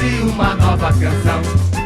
quase uma nova canção.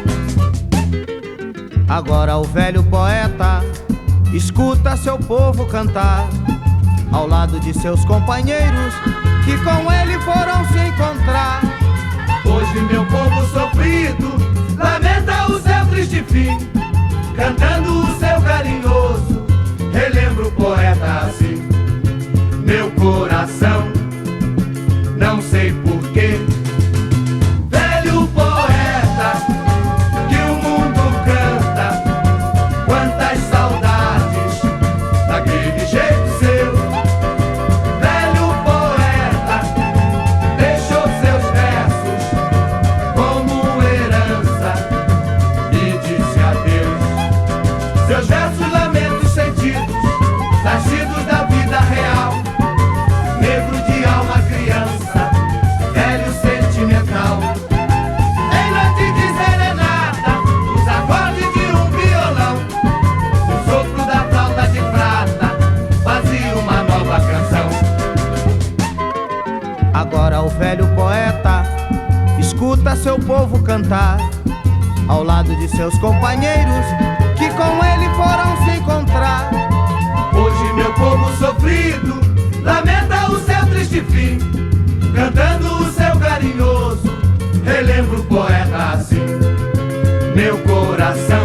Agora o velho poeta escuta seu povo cantar, ao lado de seus companheiros que com ele foram se encontrar. Hoje meu povo sofrido lamenta o seu triste fim, cantando o seu carinhoso, relembra o poeta assim. Meu coração, não sei porquê, velho poeta, que o mundo canta, quantas saudades daquele jeito seu. Velho poeta, deixou seus versos como herança e disse adeus. Seus versos lamentos sentidos, nascidos da vida real, negro de alma criança, velho sentimental. Em noite de serenata, os acordes de um violão, o sopro da flauta de prata, fazia uma nova canção. Agora o velho poeta escuta seu povo cantar, ao lado de seus companheiros que com ele foram se encontrar. Hoje meu povo sofrido lamenta o seu triste fim, cantando o seu carinhoso, relembra o poeta assim. Meu coração,